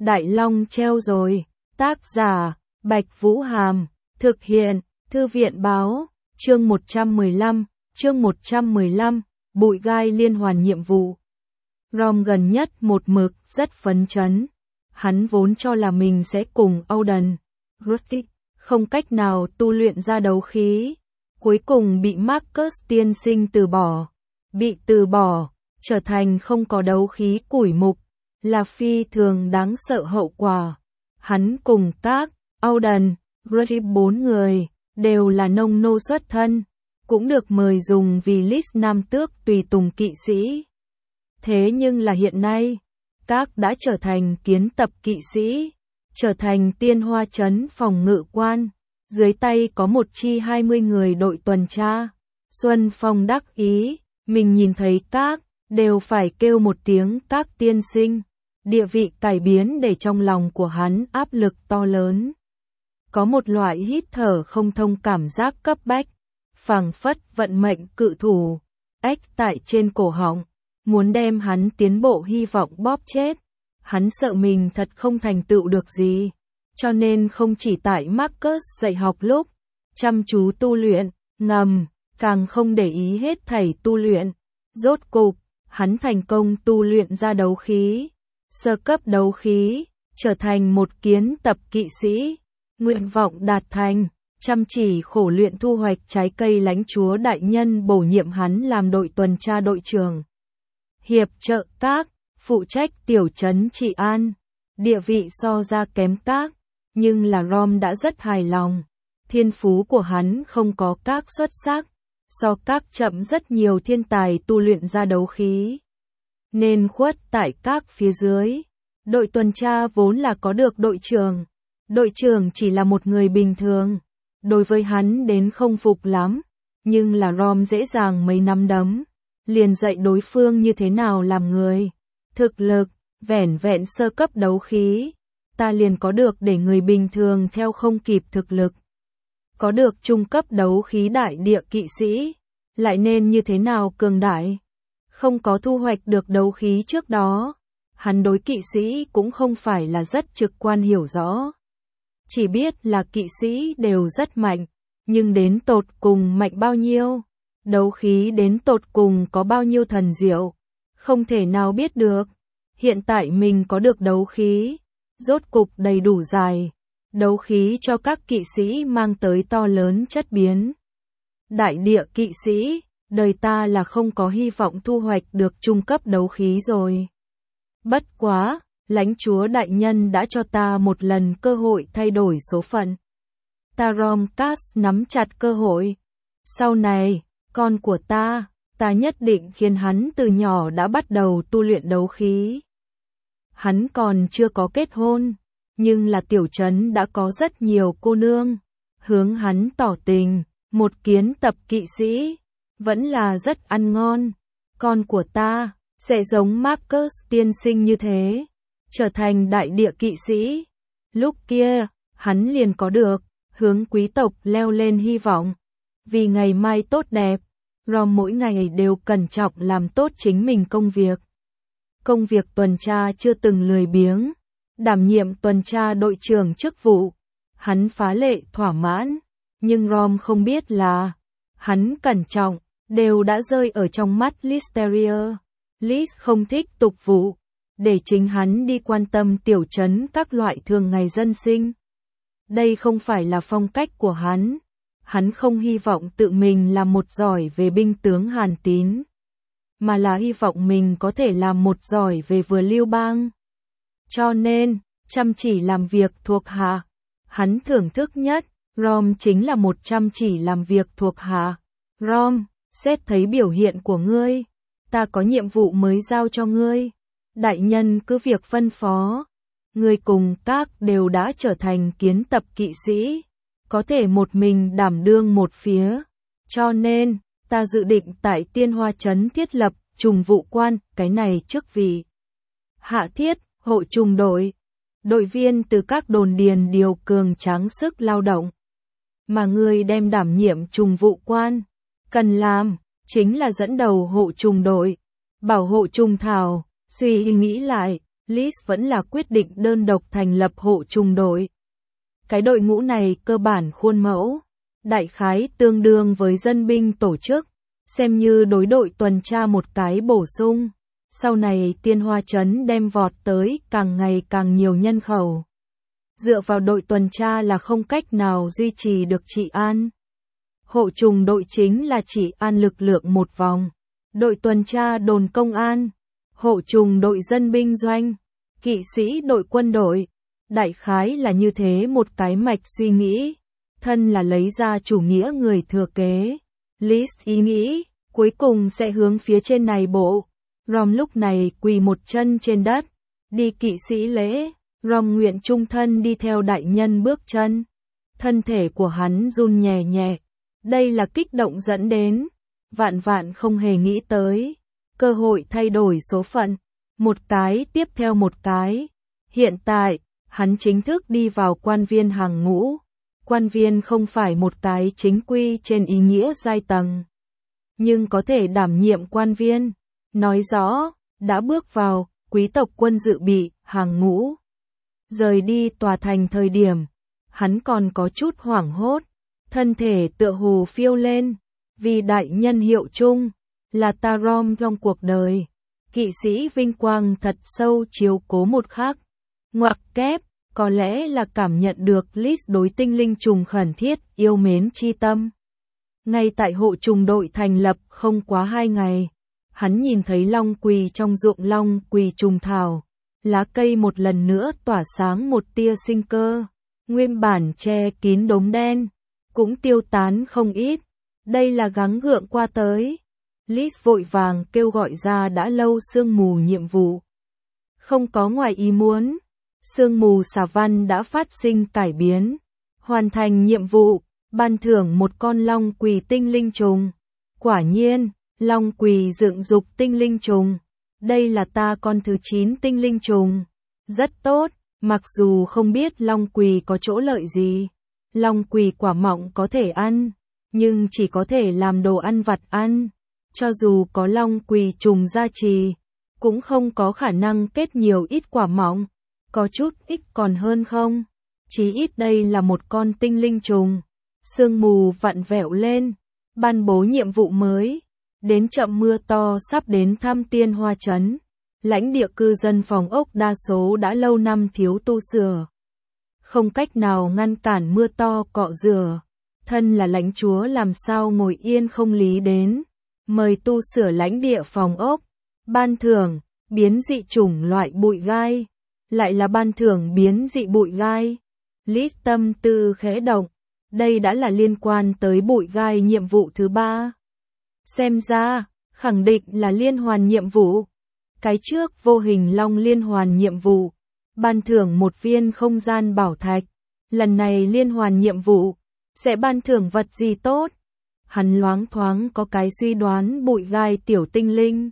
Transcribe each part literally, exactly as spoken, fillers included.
Đại Long treo rồi. Tác giả, Bạch Vũ Hàm. Thực hiện, Thư viện Báo. Chương một trăm mười lăm, chương một trăm mười lăm, bụi gai liên hoàn nhiệm vụ. Rom gần nhất một mực rất phấn chấn. Hắn vốn cho là mình sẽ cùng Auden Grutti không cách nào tu luyện ra đấu khí. Cuối cùng bị Marcus tiên sinh từ bỏ. Bị từ bỏ, trở thành không có đấu khí củi mục, là phi thường đáng sợ hậu quả. Hắn cùng các Auden Grutti bốn người đều là nông nô xuất thân, cũng được mời dùng vì list nam tước tùy tùng kỵ sĩ. Thế nhưng là hiện nay, các đã trở thành kiến tập kỵ sĩ, trở thành tiên hoa trấn phòng ngự quan, dưới tay có một chi hai mươi người đội tuần tra. Xuân Phong đắc ý, mình nhìn thấy các, đều phải kêu một tiếng các tiên sinh. Địa vị cải biến để trong lòng của hắn áp lực to lớn. Có một loại hít thở không thông cảm giác cấp bách, phảng phất vận mệnh cự thủ, ếch tại trên cổ họng, muốn đem hắn tiến bộ hy vọng bóp chết. Hắn sợ mình thật không thành tựu được gì, cho nên không chỉ tại Marcus dạy học lúc, chăm chú tu luyện, ngầm, càng không để ý hết thảy tu luyện. Rốt cục, hắn thành công tu luyện ra đấu khí, sơ cấp đấu khí, trở thành một kiến tập kỵ sĩ. Nguyện vọng đạt thành, chăm chỉ khổ luyện thu hoạch trái cây lãnh chúa đại nhân bổ nhiệm hắn làm đội tuần tra đội trưởng. Hiệp trợ các, phụ trách tiểu trấn trị an, địa vị so ra kém các, nhưng là Rom đã rất hài lòng. Thiên phú của hắn không có các xuất sắc, so các chậm rất nhiều thiên tài tu luyện ra đấu khí. Nên khuất tại các phía dưới, đội tuần tra vốn là có được đội trưởng. Đội trưởng chỉ là một người bình thường, đối với hắn đến không phục lắm, nhưng là Rom dễ dàng mấy nắm đấm, liền dạy đối phương như thế nào làm người. Thực lực, vẻn vẹn sơ cấp đấu khí, ta liền có được để người bình thường theo không kịp thực lực. Có được trung cấp đấu khí đại địa kỵ sĩ, lại nên như thế nào cường đại. Không có thu hoạch được đấu khí trước đó, hắn đối kỵ sĩ cũng không phải là rất trực quan hiểu rõ. Chỉ biết là kỵ sĩ đều rất mạnh, nhưng đến tột cùng mạnh bao nhiêu, đấu khí đến tột cùng có bao nhiêu thần diệu, không thể nào biết được. Hiện tại mình có được đấu khí, rốt cục đầy đủ dài, đấu khí cho các kỵ sĩ mang tới to lớn chất biến. Đại địa kỵ sĩ, đời ta là không có hy vọng thu hoạch được trung cấp đấu khí rồi. Bất quá, lãnh chúa đại nhân đã cho ta một lần cơ hội thay đổi số phận. Ta Rom Cass nắm chặt cơ hội. Sau này, con của ta, ta nhất định khiến hắn từ nhỏ đã bắt đầu tu luyện đấu khí. Hắn còn chưa có kết hôn, nhưng là tiểu trấn đã có rất nhiều cô nương hướng hắn tỏ tình. Một kiến tập kỵ sĩ, vẫn là rất ăn ngon. Con của ta, sẽ giống Marcus tiên sinh như thế, trở thành đại địa kỵ sĩ. Lúc kia, hắn liền có được, hướng quý tộc leo lên hy vọng. Vì ngày mai tốt đẹp, Rom mỗi ngày đều cẩn trọng làm tốt chính mình công việc. Công việc tuần tra chưa từng lười biếng, đảm nhiệm tuần tra đội trưởng chức vụ. Hắn phá lệ thỏa mãn, nhưng Rom không biết là, hắn cẩn trọng, đều đã rơi ở trong mắt Listeria. Lis không thích tục vụ, để chính hắn đi quan tâm tiểu trấn các loại thường ngày dân sinh. Đây không phải là phong cách của hắn. Hắn không hy vọng tự mình làm một giỏi về binh tướng Hàn Tín, mà là hy vọng mình có thể làm một giỏi về vừa lưu bang. Cho nên, chăm chỉ làm việc thuộc hạ, hắn thưởng thức nhất. Rom chính là một chăm chỉ làm việc thuộc hạ. Rom, xét thấy biểu hiện của ngươi, ta có nhiệm vụ mới giao cho ngươi. Đại nhân cứ việc phân phó. Ngươi cùng các đều đã trở thành kiến tập kỵ sĩ, có thể một mình đảm đương một phía. Cho nên, ta dự định tại Tiên Hoa Trấn thiết lập trùng vụ quan, cái này chức vị. Hạ thiết, hộ trùng đội. Đội viên từ các đồn điền điều cường tráng sức lao động. Mà ngươi đem đảm nhiệm trùng vụ quan, cần làm, chính là dẫn đầu hộ trùng đội, bảo hộ trùng thảo. Suy nghĩ lại, Liz vẫn là quyết định đơn độc thành lập hộ trùng đội. Cái đội ngũ này cơ bản khuôn mẫu, đại khái tương đương với dân binh tổ chức, xem như đối đội tuần tra một cái bổ sung. Sau này Tiên Hoa Trấn đem vọt tới càng ngày càng nhiều nhân khẩu. Dựa vào đội tuần tra là không cách nào duy trì được trị an. Hộ trùng đội chính là trị an lực lượng một vòng. Đội tuần tra đồn công an, hộ trùng đội dân binh doanh, kỵ sĩ đội quân đội. Đại khái là như thế một cái mạch suy nghĩ. Thân là lấy ra chủ nghĩa người thừa kế. Liz ý nghĩ, cuối cùng sẽ hướng phía trên này bộ. Rom lúc này quỳ một chân trên đất, đi kỵ sĩ lễ. Rom nguyện trung thân đi theo đại nhân bước chân. Thân thể của hắn run nhẹ nhẹ. Đây là kích động dẫn đến. Vạn vạn không hề nghĩ tới. Cơ hội thay đổi số phận. Một cái tiếp theo một cái. Hiện tại, hắn chính thức đi vào quan viên hàng ngũ. Quan viên không phải một cái chính quy trên ý nghĩa giai tầng. Nhưng có thể đảm nhiệm quan viên. Nói rõ, đã bước vào, quý tộc quân dự bị, hàng ngũ. Rời đi tòa thành thời điểm, hắn còn có chút hoảng hốt, thân thể tựa hồ phiêu lên, vì đại nhân hiệu chung, là ta Rom trong cuộc đời. Kỵ sĩ vinh quang thật sâu chiếu cố một khắc, ngoặc kép, có lẽ là cảm nhận được Liz đối tinh linh trùng khẩn thiết, yêu mến chi tâm. Ngay tại hộ trùng đội thành lập không quá hai ngày, hắn nhìn thấy long quỳ trong ruộng long quỳ trùng thảo. Lá cây một lần nữa tỏa sáng một tia sinh cơ, nguyên bản che kín đốm đen, cũng tiêu tán không ít, đây là gắng gượng qua tới. Liz vội vàng kêu gọi ra đã lâu sương mù nhiệm vụ. Không có ngoài ý muốn, sương mù xà văn đã phát sinh cải biến, hoàn thành nhiệm vụ, ban thưởng một con long quỳ tinh linh trùng. Quả nhiên, long quỳ dựng dục tinh linh trùng. Đây là ta con thứ chín tinh linh trùng. Rất tốt, mặc dù không biết long quỳ có chỗ lợi gì. Long quỳ quả mọng có thể ăn, nhưng chỉ có thể làm đồ ăn vặt ăn. Cho dù có long quỳ trùng gia trì, cũng không có khả năng kết nhiều ít quả mọng. Có chút ít còn hơn không? Chí ít đây là một con tinh linh trùng. Sương mù vặn vẹo lên, ban bố nhiệm vụ mới. Đến chậm mưa to sắp đến thăm Tiên Hoa Trấn. Lãnh địa cư dân phòng ốc đa số đã lâu năm thiếu tu sửa. Không cách nào ngăn cản mưa to cọ rửa. Thân là lãnh chúa làm sao ngồi yên không lý đến. Mời tu sửa lãnh địa phòng ốc. Ban thưởng, biến dị chủng loại bụi gai. Lại là ban thưởng biến dị bụi gai. Liz tâm tư khẽ động. Đây đã là liên quan tới bụi gai nhiệm vụ thứ ba. Xem ra, khẳng định là liên hoàn nhiệm vụ. Cái trước vô hình long liên hoàn nhiệm vụ. Ban thưởng một viên không gian bảo thạch. Lần này liên hoàn nhiệm vụ. Sẽ ban thưởng vật gì tốt? Hắn loáng thoáng có cái suy đoán bụi gai tiểu tinh linh.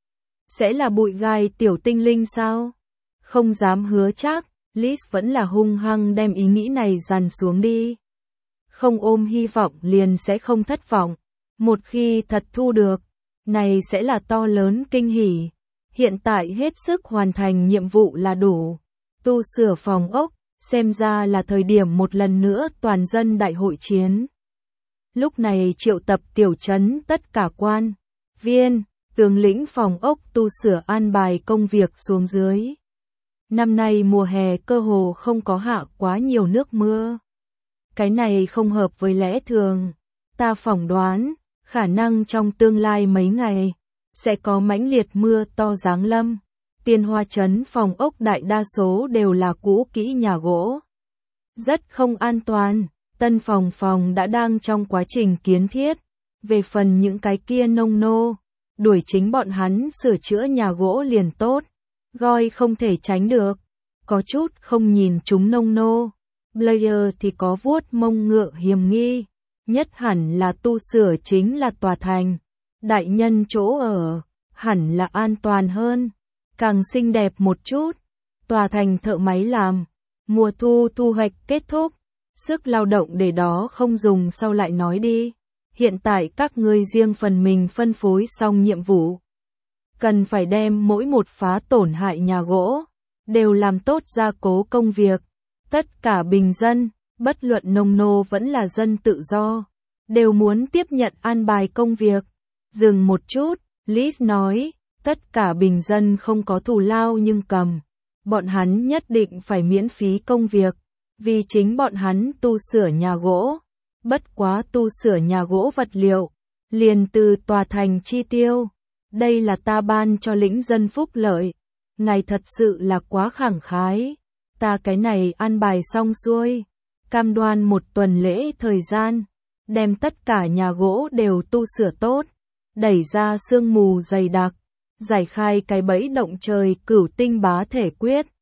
Sẽ là bụi gai tiểu tinh linh sao? Không dám hứa chắc. Liz vẫn là hung hăng đem ý nghĩ này dằn xuống đi. Không ôm hy vọng liền sẽ không thất vọng. Một khi thật thu được, này sẽ là to lớn kinh hỉ. Hiện tại hết sức hoàn thành nhiệm vụ là đủ. Tu sửa phòng ốc, xem ra là thời điểm một lần nữa toàn dân đại hội chiến. Lúc này triệu tập tiểu trấn tất cả quan, viên, tướng lĩnh phòng ốc tu sửa an bài công việc xuống dưới. Năm nay mùa hè cơ hồ không có hạ quá nhiều nước mưa. Cái này không hợp với lẽ thường. Ta phỏng đoán, khả năng trong tương lai mấy ngày, sẽ có mãnh liệt mưa to giáng lâm. Tiên Hoa Trấn phòng ốc đại đa số đều là cũ kỹ nhà gỗ. Rất không an toàn, tân phòng phòng đã đang trong quá trình kiến thiết. Về phần những cái kia nông nô, đuổi chính bọn hắn sửa chữa nhà gỗ liền tốt. Goi không thể tránh được, có chút không nhìn chúng nông nô. Blair thì có vuốt mông ngựa hiểm nghi. Nhất hẳn là tu sửa chính là tòa thành. Đại nhân chỗ ở, hẳn là an toàn hơn. Càng xinh đẹp một chút. Tòa thành thợ máy làm. Mùa thu thu hoạch kết thúc. Sức lao động để đó không dùng sau lại nói đi. Hiện tại các ngươi riêng phần mình phân phối xong nhiệm vụ. Cần phải đem mỗi một phá tổn hại nhà gỗ, đều làm tốt gia cố công việc. Tất cả bình dân, bất luận nông nô vẫn là dân tự do, đều muốn tiếp nhận an bài công việc. Dừng một chút, Liz nói, tất cả bình dân không có thù lao nhưng cầm. Bọn hắn nhất định phải miễn phí công việc, vì chính bọn hắn tu sửa nhà gỗ. Bất quá tu sửa nhà gỗ vật liệu, liền từ tòa thành chi tiêu. Đây là ta ban cho lĩnh dân phúc lợi. Ngài thật sự là quá khẳng khái. Ta cái này an bài xong xuôi, cam đoan một tuần lễ thời gian, đem tất cả nhà gỗ đều tu sửa tốt, đẩy ra sương mù dày đặc, giải khai cái bẫy động trời cửu tinh bá thể quyết.